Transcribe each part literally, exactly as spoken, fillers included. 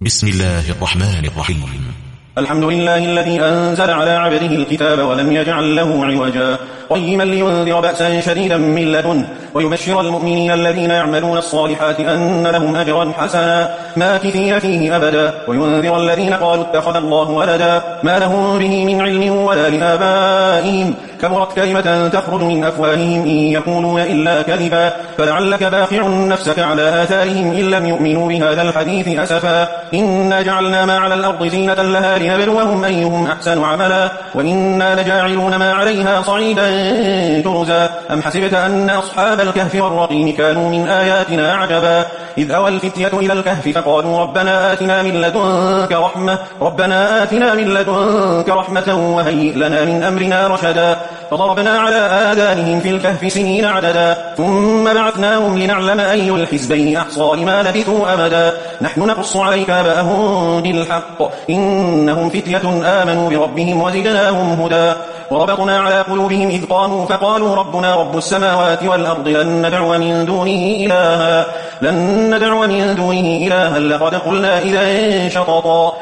بسم الله الرحمن الرحيم. الحمد لله الذي أنزل على عبده الكتاب ولم يجعل له عوجا قيما لينذر بأسا شديدا من لدنه ويبشر المؤمنين الذين يعملون الصالحات أن لهم أجرا حسنا ماكثين فيه أبدا وينذر الذين قالوا اتخذ الله ولدا ما لهم به من علم ولا لآبائهم كبرت كلمة تخرج من أفواههم إن يقولون إلا كذبا فلعلك باخع نفسك على آثارهم إن لم يؤمنوا بهذا الحديث أسفا إنا جعلنا ما على الأرض زينة لها لنبلوهم أيهم أحسن عملا وإنا لجاعلون ما عليها صعيدا جرزا أم حسبت أن أصحاب الكهف والرقيم كانوا من آياتنا عجبا إذ أوى الفتية إلى الكهف فقالوا ربنا آتنا من لدنك رحمة ربنا آتنا من لدنك رحمة وهيئ لنا من أمرنا رشدا فضربنا على آذانهم في الكهف سنين عددا ثم بعثناهم لنعلم أي الحزبين أحصى لما لبثوا أبدا نحن نقص عليك نبأهم بالحق إنهم فتية آمنوا بربهم وزدناهم هدى وربطنا على قلوبهم إذ قاموا فقالوا ربنا رب السماوات والأرض لن ندعو من دونه إلها لن ندعو من دونه إلها لقد قلنا إذا شططا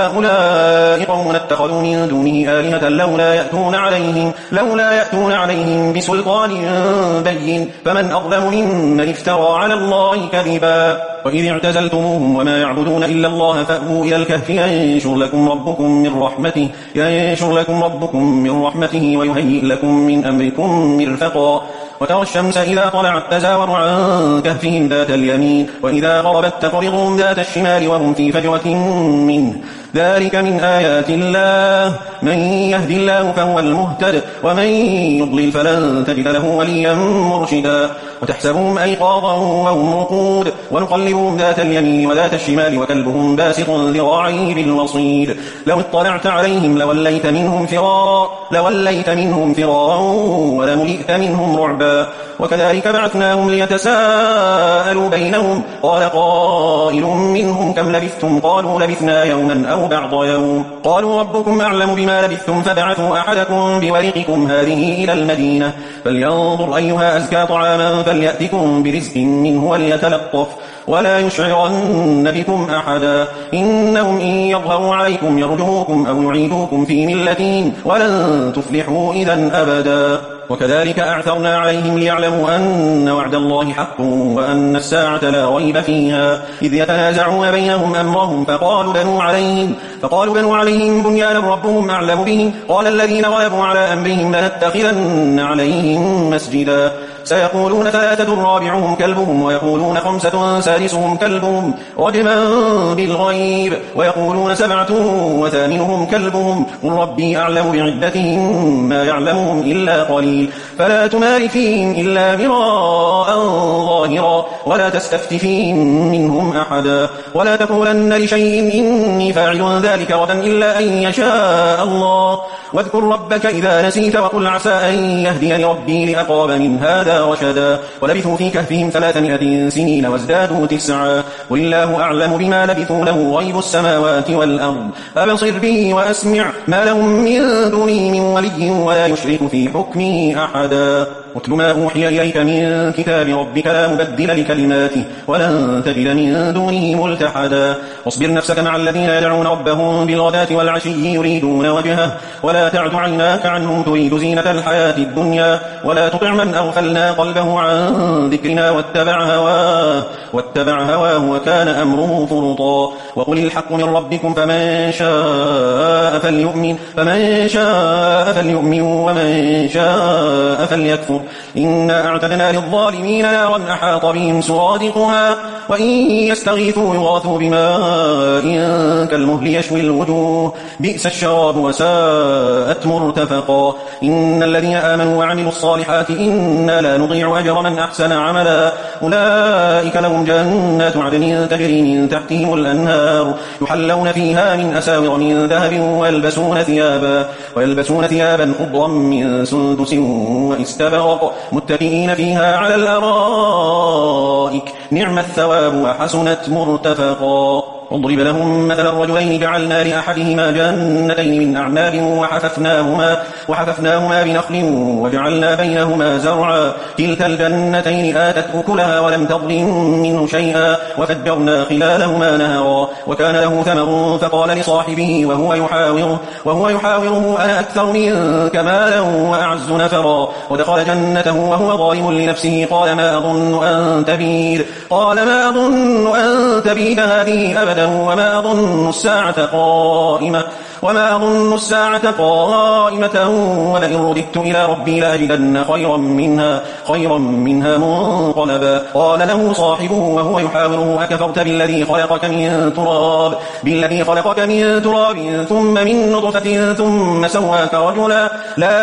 هؤلاء قوم اتخذوا من دونه آلهة لولا يأتون عليهم لولا يأتون عليهم بسلطان بين فمن أظلم ممن افترى على الله كذبا وإذ اعتزلتموهم وما يعبدون إلا الله فأووا إلى الكهف ينشر لكم ربكم من رحمته ينشر لكم ربكم من رحمته ويهيئ لكم من أمركم مرفقا وترى الشمس إذا طلعت تزاور عن كهفهم ذات اليمين وإذا غربت تقرضهم ذات الشمال وهم في فجوة منه ذلك من آيات الله من يهدي الله فهو المهتد ومن يضلل فلن تجد له وليا مرشدا وتحسبهم أيقاظا وهم رقود ونقلبهم ذات اليمين وذات الشمال وكلبهم باسط ذراعيه بالوصيد لو اطلعت عليهم لوليت منهم فرارا لوليت منهم فرارا ولملئت منهم رعبا وكذلك بعثناهم ليتساءلوا بينهم قال قائل منهم كم لبثتم قالوا لبثنا يوما أو بعض يوم قالوا ربكم أعلم بما لبثتم فبعثوا أحدكم بورقكم هذه إلى المدينة فلينظر أيها أزكى طعاما فليأتكم برزق منه وليتلطف ولا يشعرن بكم أحدا إنهم إن يظهروا عليكم يرجوكم أو يعيدوكم في ملتهم ولن تفلحوا إذا أبدا وكذلك أعثرنا عليهم ليعلموا أن وعد الله حق وأن الساعة لا ريب فيها إذ يتنازعون بينهم أمرهم فقالوا بنوا عليهم فقالوا بنوا عليهم بنيانا ربهم أعلم بهم قال الذين غلبوا على أمرهم لنتخذن عليهم مسجدا سيقولون ثلاثة رابعهم كلبهم ويقولون خمسة سادسهم كلبهم رجما بالغيب ويقولون سبعة وثامنهم كلبهم قل ربي أعلم بعدتهم ما يعلمهم إلا قليل فلا تمار فيهم إلا مراء ظاهرا ولا تستفت فيهم منهم أحدا ولا تقولن لشيء إني فاعل ذلك غدا إلا أن يشاء الله واذكر ربك إذا نسيت وقل عسى أن يهديني ربي لأقرب من هذا رشدا ولبثوا في كهفهم ثلاثمائة سنين وازدادوا تسعا والله أعلم بما لبثوا له غيب السماوات والأرض أبصر به وأسمع ما لهم من دونه من ولي ولا يشرك في حكمه أحدا اتل ما أوحي إليك من كتاب ربك لا مبدل لكلماته ولن تجد من دونه ملتحدا واصبر نفسك مع الذين يدعون ربهم بالغداة والعشي يريدون وجهه ولا تعد عيناك عنهم تريد زينة الحياة الدنيا ولا تطع من أغفلنا قلبه عن ذكرنا واتبع هواه واتبع هواه وكان أمره فرطا وقل الحق من ربكم فمن شاء فليؤمن فمن شاء فليؤمن ومن شاء فليكفر إنا أعتدنا للظالمين نارا أحاط بهم سرادقها وإن يستغيثوا يغاثوا بماء كالمهل يشوي الوجوه بئس الشراب وساءت مرتفقا إن الذين آمنوا وعملوا الصالحات إنا لا نضيع أجر من أحسن عملا أولئك لهم جنات عدن تجري من تحتهم الأنهار يحلون فيها من أساور من ذهب ويلبسون ثيابا ويلبسون ثيابا خضرا من سندس واستبرق متكئين فيها على الأرائك نعم الثواب وحسنت مرتفقا اضرب لهم مثل الرجلين جعلنا لأحدهما جنتين من أعناب وحففناهما, وحففناهما بنخل وجعلنا بينهما زرعا كلتا الجنتين آتت أكلها ولم تظلم منه شيئا وفجرنا خلالهما نهرا وكان له ثمر فقال لصاحبه وهو يحاوره, وهو يحاوره أنا أكثر منك مالا وأعز نفرا ودخل جنته وهو ظالم لنفسه قال ما أظن أن تبيد قال ما أظن أن تبيد هذه أبدا وما أظن الساعة قائمة وما أظن الساعة قائمة ولئن رددت إلى ربي لأجدن خيرا منها خيرا منها منقلبا قال له صاحبه وهو يحاوره أكفرت بالذي خلقك من تراب بالذي خلقك من تراب ثم من نطفة ثم سواك رجلا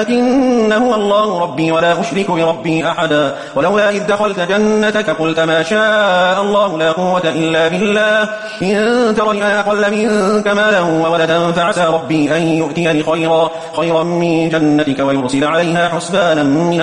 لكن هو الله ربي ولا أشرك بربي أحدا ولولا إذ دخلت جنتك قلت ما شاء الله لا قوة إلا بالله إن ترني أنا أقل منك مالا وولدا فعسى ربي أن يؤتيني خيرا خيرا من جنتك ويرسل عليها حسبانا من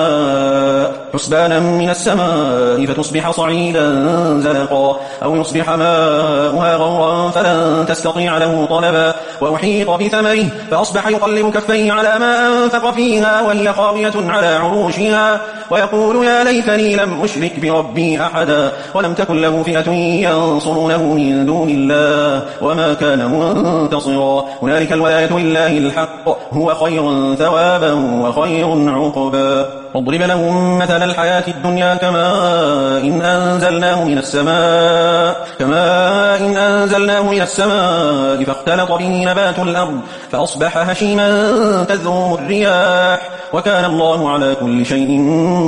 السماء حسبانا من السماء فتصبح صعيدا زلقا أو يصبح ماؤها غورا فلن تستطيع له طلبا وأحيط بثمره فأصبح يقلب كفيه على ما أنفق فيها وهي خاوية على عروشها ويقول يا ليتني لم أشرك بربي أحدا ولم تكن له فئة ينصرونه من دون الله وما كان منتصرا هنالك الولاية لله الحق هو خير ثوابا وخير عقبا واضرب لهم مثل الحياة الدنيا كماء إن أنزلناه من السماء كماء إن أنزلناه من السماء فاختلط به نبات الأرض فأصبح هشيما تذروه الرياح وكان الله على كل شيء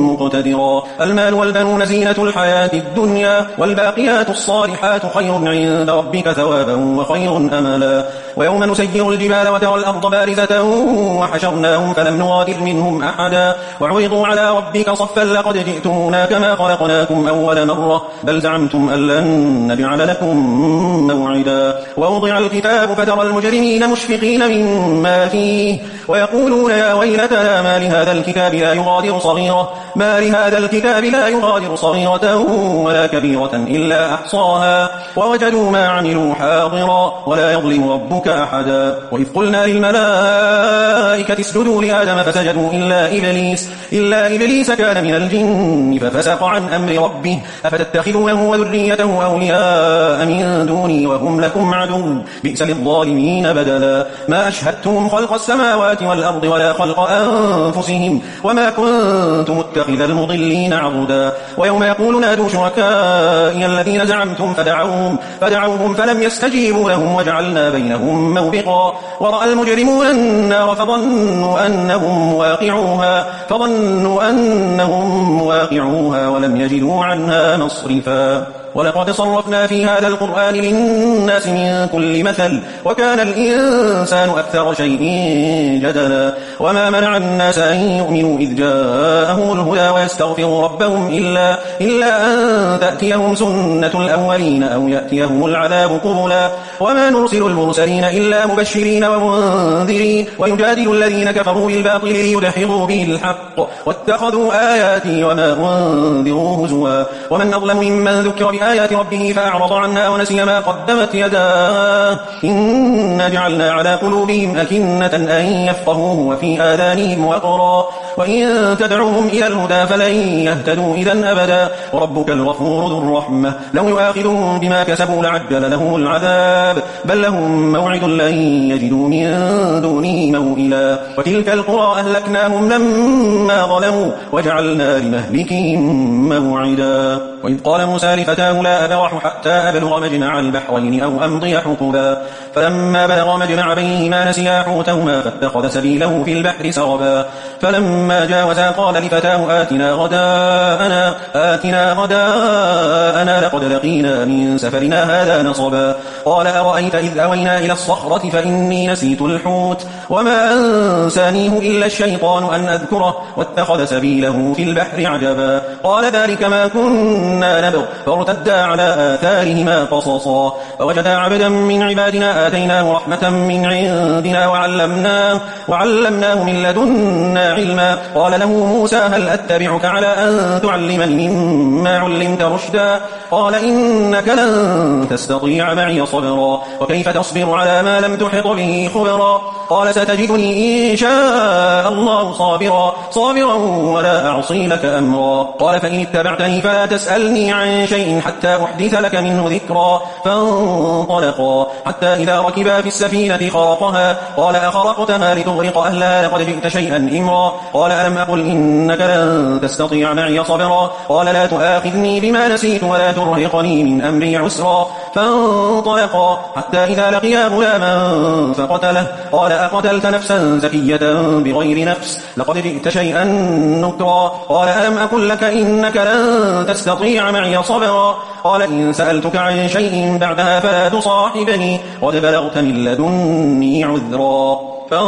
مقتدرا المال والبنون زينة الحياة الدنيا والباقيات الصالحات خير عند ربك ثوابا وخير أملا ويوم نسير الجبال وترى الأرض بارزة وحشرناهم فلم نغادر منهم أحدا وعرضوا على ربك صفا لقد جئتمونا كما خلقناكم أول مرة بل زعمتم أن لن نجعل لكم موعدا ووضع الكتاب فترى المجرمين مشفقين مما فيه ويقولون يا ويلتنا ما لهذا الكتاب لا يغادر صغيرة ما لهذا الكتاب لا يغادر صغيرة ولا كبيرة إلا أحصاها ووجدوا ما عملوا حاضرا ولا يظلم ربك أحدا وإذ قلنا للملائكة اسجدوا لآدم فسجدوا إلا إبليس إلا إبليس كان من الجن ففسق عن أمر ربه أفتتخذونه وذريته أولياء من دوني وهم لكم عدو بئس للظالمين بدلا ما أشهدتهم خلق السماوات والأرض ولا خلق أنفسهم وما كنت متخذ المضلين عضدا ويوم يقول نادوا شركائي الذين زعمتم فدعوهم, فدعوهم فلم يستجيبوا لهم وجعلنا بينهم موبقا ورأى المجرمون النار فظنوا أنهم واقعوها فظنوا أنهم واقعوها ولم يجدوا عنها مصرفا ولقد صرفنا في هذا القرآن للناس من كل مثل وكان الإنسان أكثر شيء جدلا وما منع الناس أن يؤمنوا إذ جاءهم الهدى ويستغفروا ربهم إلا, إلا أن تأتيهم سنة الأولين أو يأتيهم العذاب قبلا وما نرسل المرسلين إلا مبشرين ومنذرين ويجادل الذين كفروا بالباطل ليدحضوا به الحق واتخذوا آياتي وما أنذروا هزوا ومن أظلم ممن ذكر بآيات ربه فأعرض عنها ونسي ما قدمت يداه إنا جعلنا على قلوبهم أكنة أن يفقهوه وفي آذانهم وقرا وإن تدعوهم إلى الهدى فلن يهتدوا إذا أبدا وربك الغفور ذو الرحمة لو يؤاخذهم بما كسبوا لعجل لهم العذاب بل لهم موعد لن يجدوا من دونه موئلا وتلك القرى أهلكناهم لما ظلموا وجعلنا لمهلكهم موعدا وإذ قال موسى لفتاه لا أبرح حتى أبلغ مجمع البحرين أو أمضي حقبا فلما بلغ مجمع بينهما نسيا حوتهما فاتخذ سبيله في البحر سربا فلما جاوزا قال لفتاه آتنا غداءنا آتنا غداءنا لقد لقينا من سفرنا هذا نصبا قال أرأيت إذ أوينا إلى الصخرة فإني نسيت الحوت وما أنسانيه إلا الشيطان أن أذكره واتخذ سبيله في البحر عجبا قال ذلك ما كنت إنا نبغ فارتدا على آثارهما قصصا فوجدا عبدا من عبادنا آتيناه رحمة من عندنا وعلمناه, وعلمناه من لدنا علما قال له موسى هل أتبعك على أن تعلمني مما علمت رشدا قال إنك لن تستطيع معي صبرا وكيف تصبر على ما لم تحط به خبرا قال ستجدني إن شاء الله صابرا صابرا ولا أعصي لك أمرا قال فإن اتبعتني فلا تسألني عن شيء حتى أحدث لك منه ذكرا فانطلقا حتى إذا ركبا في السفينة خرقها قال أخرقتها لتغرق أهلها لقد جئت شيئا إمرا قال ألم أقل إنك لن تستطيع معي صبرا قال لا تؤاخذني بما نسيت ولا ترهقني من أمري عسرا فانطلقا حتى إذا لقيا غلاما فقتله قال أقتلت نفسا زكية بغير نفس لقد جئت شيئا نكرا قال ألم أقل لك إنك لن تستطيع معي صبرا قال إن سألتك عن شيء بعدها فلا تصاحبني قد بلغت من لدني عذرا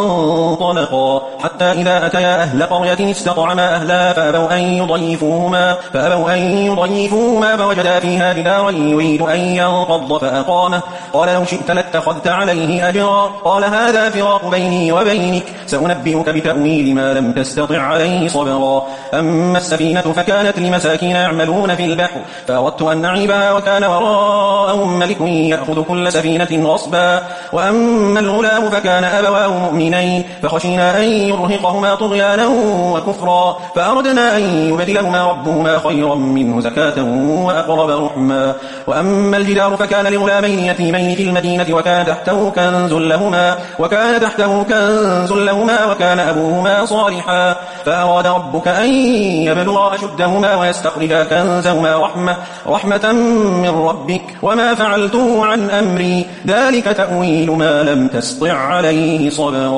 فانطلقا حتى إذا أتيا أهل قرية استطعما أهلها فأبوا أن يضيفوهما, فأبوا أن يضيفوهما فوجدا فيها جدارا يريد أن ينقض فأقامه قال لو شئت لاتخذت عليه أجرا قال هذا فراق بيني وبينك سأنبئك بتأويل ما لم تستطع عليه صبرا أما السفينة فكانت لمساكين يعملون في البحر فأردت أن نعيبها وكان وراءهم ملك يأخذ كل سفينة غصبا وأما الغلام فكان أبواه مؤمنين فخشينا أن يرهقهما طغيانا وكفرا فأردنا أن يبدلهما ربهما خيرا منه زكاة وأقرب رحما وأما الجدار فكان لغلامين يتيمين في المدينة وكان تحته كنز لهما وكان تحته كنز لهما وكان أبوهما صالحا فأراد ربك أن يبلغا أشدهما ويستخرجا كنزهما رحمة, رحمة من ربك وما فعلته عن أمري ذلك تأويل ما لم تستطع عليه صبرا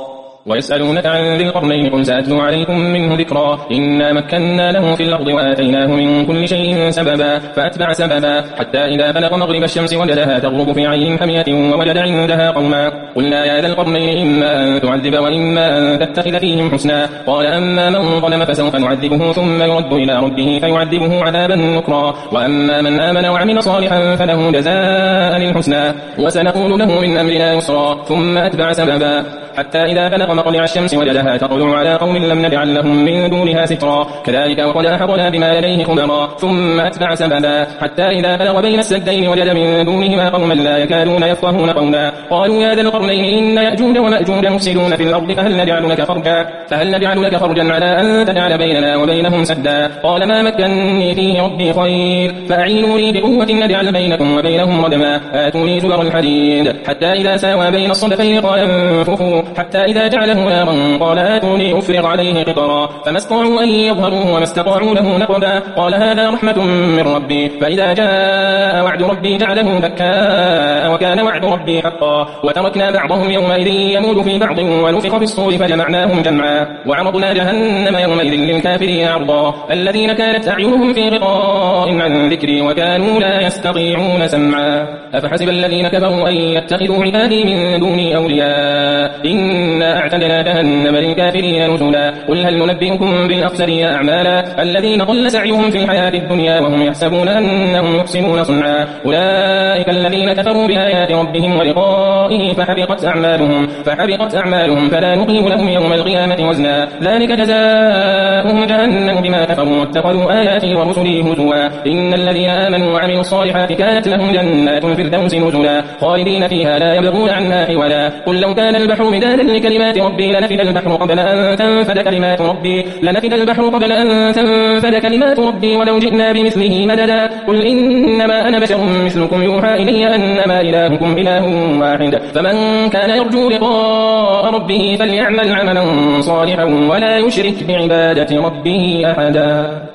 ويسألونك عن ذي القرنين قل سأتلو عليكم منه ذكرا إنا مكنا له في الأرض وآتيناه من كل شيء سببا فأتبع سببا حتى إذا بلغ مغرب الشمس وجدها تغرب في عين حمية ووجد عندها قوما قلنا يا ذا القرنين إما أن تعذب وإما أن تتخذ فيهم حسنا قال أما من ظلم فسوف نعذبه ثم يرد إلى ربه فيعذبه عذابا نكرا وأما من آمن وعمل صالحا فله جزاء الحسنى وسنقول له من أمرنا يسرا ثم أتبع سببا حتى إذا بلغ مطلع الشمس وجدها تطلع على قوم لم نجعل لهم من دونها سترا كذلك وقد أحطنا بما لديه خبرا ثم أتبع سببا حتى إذا بلغ بين السدين وجد من دونهما قوما لا يكادون يفقهون قولا قالوا يا ذا القرنين إن يأجوج ومأجوج مفسدون في الأرض فهل نجعل لك فرجا فهل نجعل لك فرجا على أن تجعل بيننا وبينهم سدا قال ما مكنني فيه ربي خير فأعينوني بقوة نجعل بينكم وبينهم ردما آتوني زبر الحديد حتى إذا ساوى بين الصدفين قال انفخوا حتى إذا جعله نارا قال آتوني أفرغ عليه قطرا فما استطاعوا أن يظهروه وما استطاعوا له نقبا قال هذا رحمة من ربي فإذا جاء وعد ربي جعله دكاء وكان وعد ربي حقا وتركنا بعضهم يومئذ يمود في بعض ونفخ في الصور فجمعناهم جمعا وعرضنا جهنم يومئذ للكافرين عرضا الذين كانت أعينهم في غطاء عن ذكري وكانوا لا يستطيعون سمعا أفحسب الذين كفروا أن يتخذوا عبادي من دوني أولياء إنا أعتدنا جهنم للكافرين نزلا قل هل ننبئكم بالأخسرين أعمالا الذين ضل سعيهم في الحياة الدنيا وهم يحسبون أنهم يحسنون صنعا أولئك الذين كفروا بآيات ربهم ولقائه فحبطت أعمالهم فحبطت أعمالهم فلا نقيم لهم يوم القيامة وزنا ذلك جزاؤهم جهنم بما كفروا واتخذوا آياتي ورسلي هزوا إن الذين آمنوا وعملوا الصالحات كانت لهم جنات الفردوس نزلا خالدين فيها لا يبغون عنها حولا قل لو كان البحر مدادا لكلمات ربي لنفد البحر قبل أن تنفد كلمات ربي لنفد البحر قبل أن تنفد كلمات ربي ولو جئنا بمثله مددا قل إنما أنا بشر مثلكم يوحى إلي أنما إلهكم إله واحد فمن كان يرجو لقاء ربه فليعمل عملا صالحا ولا يشرك بعبادة ربه أحدا.